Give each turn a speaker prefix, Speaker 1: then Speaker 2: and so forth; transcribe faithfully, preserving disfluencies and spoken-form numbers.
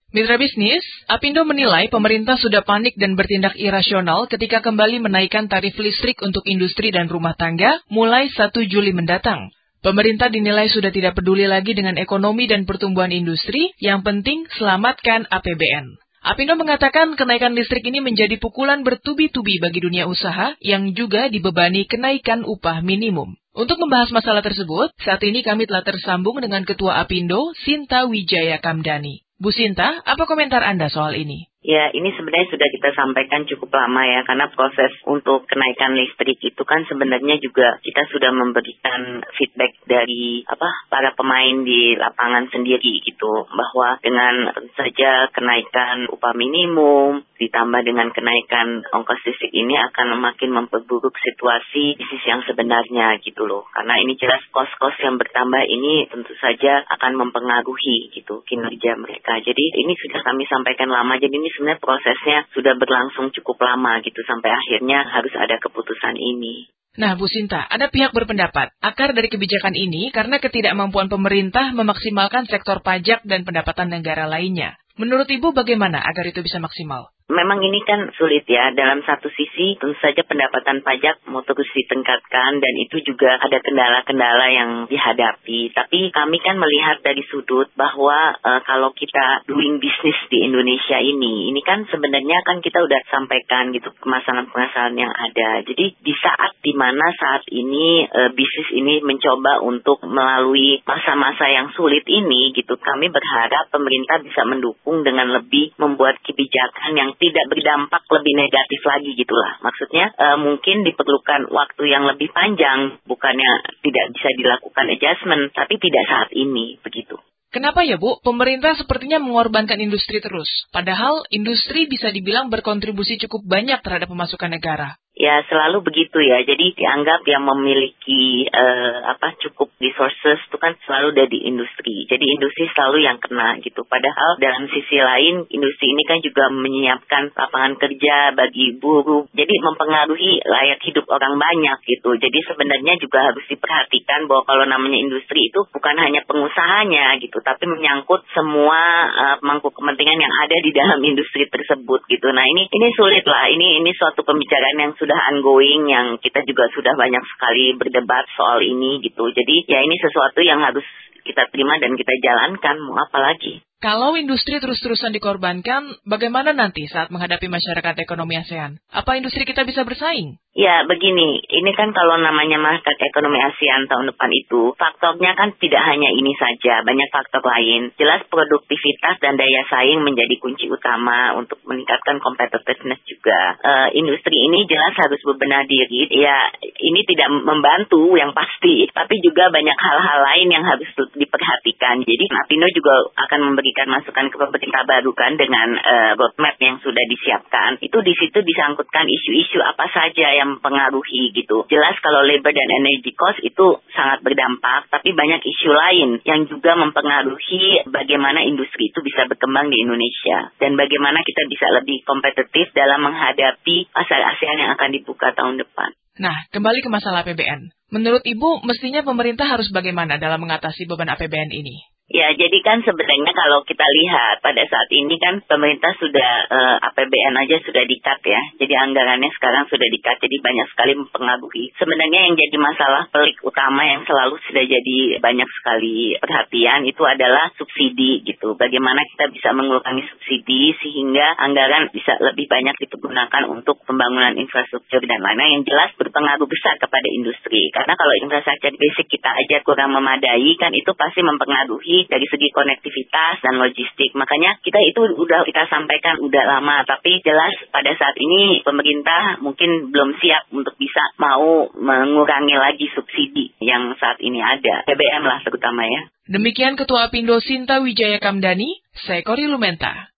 Speaker 1: Mitra bisnis, Apindo menilai pemerintah sudah panik dan bertindak irasional ketika kembali menaikkan tarif listrik untuk industri dan rumah tangga mulai satu Juli mendatang. Pemerintah dinilai sudah tidak peduli lagi dengan ekonomi dan pertumbuhan industri, yang penting selamatkan A P B N. Apindo mengatakan kenaikan listrik ini menjadi pukulan bertubi-tubi bagi dunia usaha yang juga dibebani kenaikan upah minimum. Untuk membahas masalah tersebut, saat ini kami telah tersambung dengan Ketua Apindo, Sinta Wijaya Kamdani. Bu Sinta, apa komentar Anda soal ini?
Speaker 2: Ya, ini sebenarnya sudah kita sampaikan cukup lama ya, karena proses untuk kenaikan listrik itu kan sebenarnya juga kita sudah memberikan feedback dari apa para pemain di lapangan sendiri gitu, bahwa dengan tentu saja kenaikan upah minimum ditambah dengan kenaikan ongkos listrik ini akan makin memperburuk situasi bisnis yang sebenarnya gitu loh. Karena ini jelas kos-kos yang bertambah ini tentu saja akan mempengaruhi gitu kinerja mereka. Jadi ini sudah kami sampaikan lama, jadi ini sebenarnya prosesnya sudah berlangsung cukup lama gitu sampai akhirnya harus ada keputusan ini.
Speaker 1: Nah, Bu Sinta, ada pihak berpendapat akar dari kebijakan ini karena ketidakmampuan pemerintah memaksimalkan sektor pajak dan pendapatan negara lainnya. Menurut Ibu bagaimana agar itu bisa maksimal?
Speaker 2: Memang ini kan sulit ya, dalam satu sisi tentu saja pendapatan pajak mau terus ditingkatkan dan itu juga ada kendala-kendala yang dihadapi. Tapi kami kan melihat dari sudut bahwa e, kalau kita doing business di Indonesia ini, ini kan sebenarnya kan kita udah sampaikan gitu permasalahan-permasalahan yang ada. Jadi di saat dimana saat ini e, bisnis ini mencoba untuk melalui masa-masa yang sulit ini gitu, kami berharap pemerintah bisa mendukung dengan lebih membuat kebijakan yang tidak berdampak lebih negatif lagi gitulah. Maksudnya e, mungkin diperlukan waktu yang lebih panjang, bukannya tidak bisa dilakukan adjustment, tapi tidak saat ini begitu.
Speaker 1: Kenapa ya Bu, pemerintah sepertinya mengorbankan industri terus, padahal industri bisa dibilang berkontribusi cukup banyak terhadap pemasukan negara?
Speaker 2: Ya selalu begitu ya, jadi dianggap yang memiliki uh, apa cukup resources itu kan selalu dari industri. Jadi industri selalu yang kena gitu. Padahal dalam sisi lain industri ini kan juga menyiapkan lapangan kerja bagi buruh. Jadi mempengaruhi layak hidup orang banyak gitu. Jadi sebenarnya juga harus diperhatikan bahwa kalau namanya industri itu bukan hanya pengusahanya gitu, tapi menyangkut semua uh, pemangku kepentingan yang ada di dalam industri tersebut gitu. Nah ini ini sulit lah. Ini ini suatu pembicaraan yang sudah sudah ongoing yang kita juga sudah banyak sekali berdebat soal ini gitu. Jadi ya ini sesuatu yang harus kita terima dan kita jalankan, mau apa lagi.
Speaker 1: Kalau industri terus-terusan dikorbankan, bagaimana nanti saat menghadapi masyarakat ekonomi ASEAN? Apa industri kita bisa bersaing?
Speaker 2: Ya begini, ini kan kalau namanya masyarakat ekonomi ASEAN tahun depan itu, faktornya kan tidak hanya ini saja, banyak faktor lain. Jelas produktivitas dan daya saing menjadi kunci utama untuk meningkatkan competitiveness juga. Uh, industri ini jelas harus berbenah diri, ya ini tidak membantu yang pasti, tapi juga banyak hal-hal lain yang harus diperhatikan. Jadi Apindo juga akan memberikan masukan ke pemerintah baru kan dengan uh, roadmap yang sudah disiapkan. Itu di situ disangkutkan isu-isu apa saja yang mempengaruhi gitu. Jelas kalau labor dan energy cost itu sangat berdampak, tapi banyak isu lain yang juga mempengaruhi bagaimana industri itu bisa berkembang di Indonesia dan bagaimana kita bisa lebih kompetitif dalam menghadapi pasar ASEAN yang akan dibuka tahun depan.
Speaker 1: Nah, kembali ke masalah A P B N. Menurut Ibu, mestinya pemerintah harus bagaimana dalam mengatasi beban A P B N ini?
Speaker 2: Ya, jadi kan sebenarnya kalau kita lihat pada saat ini kan pemerintah sudah uh, A P B N aja sudah di-cut ya. Jadi anggarannya sekarang sudah di-cut, jadi banyak sekali mempengaruhi. Sebenarnya yang jadi masalah pelik utama yang selalu sudah jadi banyak sekali perhatian itu adalah subsidi gitu. Bagaimana kita bisa mengurangi subsidi sehingga anggaran bisa lebih banyak digunakan untuk pembangunan infrastruktur dan lain-lain yang jelas berpengaruh besar kepada industri. Karena kalau infrastruktur basic kita aja kurang memadai kan itu pasti mempengaruhi dari segi konektivitas dan logistik. Makanya kita itu udah kita sampaikan udah lama, tapi jelas pada saat ini pemerintah mungkin belum siap untuk bisa mau mengurangi lagi subsidi yang saat ini ada. B B M lah terutama ya.
Speaker 1: Demikian Ketua Apindo Sinta Wijaya Kamdani, saya Kori Lumenta.